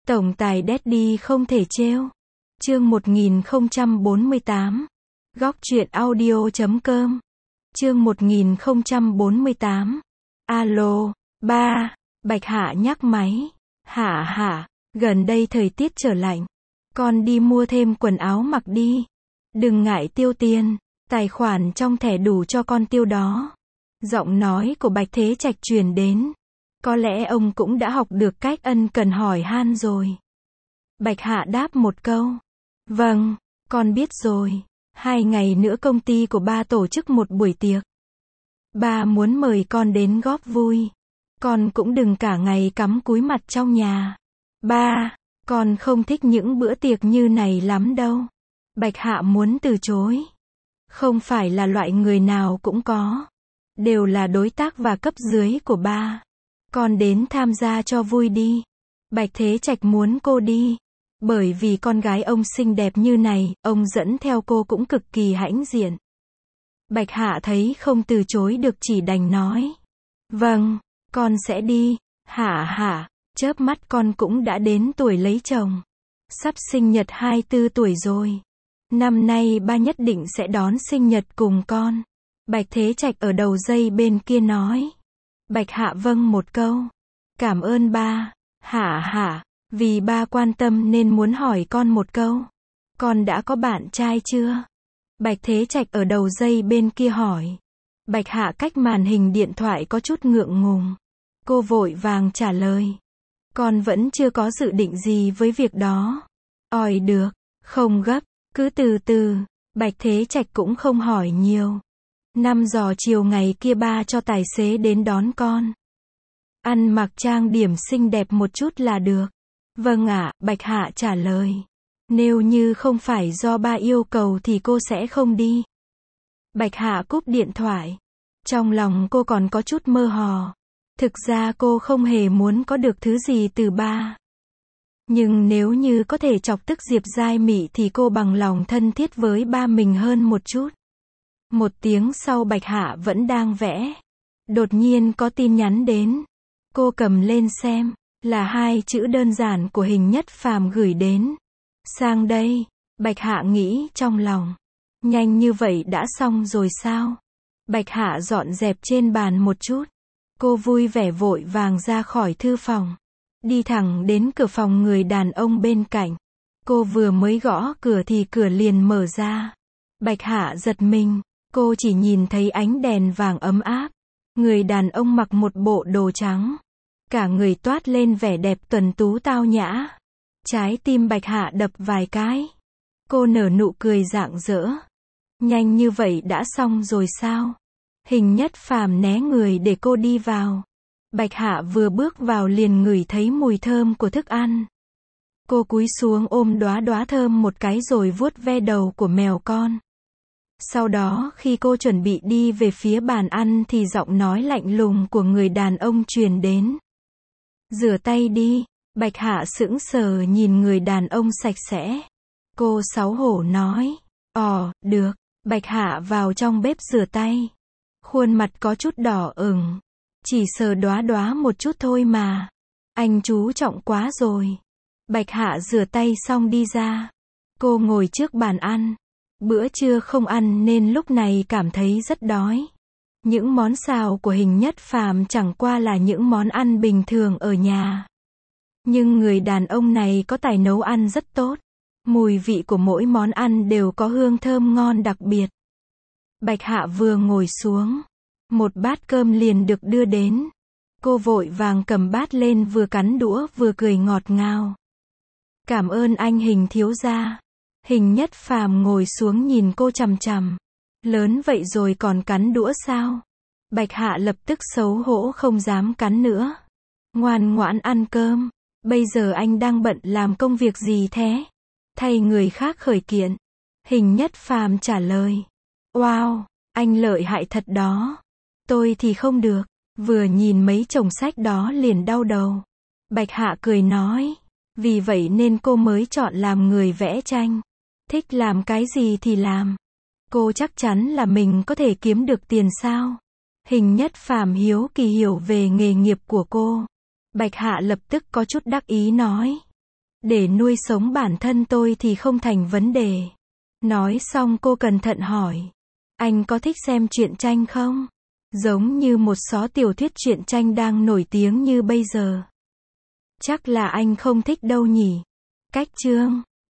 Tổng tài Daddy không thể trêu. Chương 1048. Góc truyện audio.com. Chương 1048. Alo, ba. Bạch Hạ nhắc máy. Hạ, gần đây thời tiết trở lạnh. Con đi mua thêm quần áo mặc đi. Đừng ngại tiêu tiền, tài khoản trong thẻ đủ cho con tiêu đó. Giọng nói của Bạch Thế Trạch truyền đến. Có lẽ ông cũng đã học được cách ân cần hỏi han rồi. Bạch Hạ đáp một câu. Vâng, con biết rồi. 2 ngày nữa công ty của ba tổ chức một buổi tiệc. Ba muốn mời con đến góp vui. Con cũng đừng cả ngày cắm cúi mặt trong nhà. Ba, con không thích những bữa tiệc như này lắm đâu. Bạch Hạ muốn từ chối. Không phải là loại người nào cũng có. Đều là đối tác và cấp dưới của ba. Con đến tham gia cho vui đi. Bạch Thế Trạch muốn cô đi. Bởi vì con gái ông xinh đẹp như này, ông dẫn theo cô cũng cực kỳ hãnh diện. Bạch Hạ thấy không từ chối được chỉ đành nói. Vâng, con sẽ đi. Hạ, chớp mắt con cũng đã đến tuổi lấy chồng. Sắp sinh nhật 24 tuổi rồi. Năm nay ba nhất định sẽ đón sinh nhật cùng con. Bạch Thế Trạch ở đầu dây bên kia nói. Bạch Hạ vâng một câu. Cảm ơn ba. Hạ, vì ba quan tâm nên muốn hỏi con một câu. Con đã có bạn trai chưa? Bạch Thế Trạch ở đầu dây bên kia hỏi. Bạch Hạ cách màn hình điện thoại có chút ngượng ngùng. Cô vội vàng trả lời. Con vẫn chưa có dự định gì với việc đó. Ỏi được, không gấp, cứ từ từ. Bạch Thế Trạch cũng không hỏi nhiều. 5 giờ chiều ngày kia ba cho tài xế đến đón con. Ăn mặc trang điểm xinh đẹp một chút là được. Vâng ạ, Bạch Hạ trả lời. Nếu như không phải do ba yêu cầu thì cô sẽ không đi. Bạch Hạ cúp điện thoại. Trong lòng cô còn có chút mơ hồ. Thực ra cô không hề muốn có được thứ gì từ ba. Nhưng nếu như có thể chọc tức Diệp Giai Mị thì cô bằng lòng thân thiết với ba mình hơn một chút. 1 tiếng sau Bạch Hạ vẫn đang vẽ. Đột nhiên có tin nhắn đến. Cô cầm lên xem. Là 2 chữ đơn giản của Hình Nhất Phàm gửi đến. Sang đây. Bạch Hạ nghĩ trong lòng. Nhanh như vậy đã xong rồi sao? Bạch Hạ dọn dẹp trên bàn một chút. Cô vui vẻ vội vàng ra khỏi thư phòng. Đi thẳng đến cửa phòng người đàn ông bên cạnh. Cô vừa mới gõ cửa thì cửa liền mở ra. Bạch Hạ giật mình. Cô chỉ nhìn thấy ánh đèn vàng ấm áp. Người đàn ông mặc một bộ đồ trắng. Cả người toát lên vẻ đẹp tuấn tú tao nhã. Trái tim Bạch Hạ đập vài cái. Cô nở nụ cười rạng rỡ. Nhanh như vậy đã xong rồi sao? Hình Nhất Phàm né người để cô đi vào. Bạch Hạ vừa bước vào liền ngửi thấy mùi thơm của thức ăn. Cô cúi xuống ôm đóa thơm một cái rồi vuốt ve đầu của mèo con. Sau đó khi cô chuẩn bị đi về phía bàn ăn thì giọng nói lạnh lùng của người đàn ông truyền đến. Rửa tay đi. Bạch Hạ sững sờ nhìn người đàn ông sạch sẽ. Cô xấu hổ nói. Được. Bạch Hạ vào trong bếp rửa tay. Khuôn mặt có chút đỏ ửng. Chỉ sờ đóa một chút thôi mà. Anh chú trọng quá rồi. Bạch Hạ rửa tay xong đi ra. Cô ngồi trước bàn ăn. Bữa trưa không ăn nên lúc này cảm thấy rất đói. Những món xào của Hình Nhất Phàm chẳng qua là những món ăn bình thường ở nhà. Nhưng người đàn ông này có tài nấu ăn rất tốt. Mùi vị của mỗi món ăn đều có hương thơm ngon đặc biệt. Bạch Hạ vừa ngồi xuống. Một bát cơm liền được đưa đến. Cô vội vàng cầm bát lên vừa cắn đũa vừa cười ngọt ngào. Cảm ơn anh Hình thiếu gia. Hình Nhất Phàm ngồi xuống nhìn cô chằm chằm. Lớn vậy rồi còn cắn đũa sao? Bạch Hạ lập tức xấu hổ không dám cắn nữa. Ngoan ngoãn ăn cơm. Bây giờ anh đang bận làm công việc gì thế? Thay người khác khởi kiện. Hình Nhất Phàm trả lời. Wow, anh lợi hại thật đó. Tôi thì không được. Vừa nhìn mấy chồng sách đó liền đau đầu. Bạch Hạ cười nói. Vì vậy nên cô mới chọn làm người vẽ tranh. Thích làm cái gì thì làm. Cô chắc chắn là mình có thể kiếm được tiền sao? Hình Nhất Phàm hiếu kỳ hiểu về nghề nghiệp của cô. Bạch Hạ lập tức có chút đắc ý nói. Để nuôi sống bản thân tôi thì không thành vấn đề. Nói xong cô cẩn thận hỏi. Anh có thích xem truyện tranh không? Giống như một số tiểu thuyết truyện tranh đang nổi tiếng như bây giờ. Chắc là anh không thích đâu nhỉ? Cách chương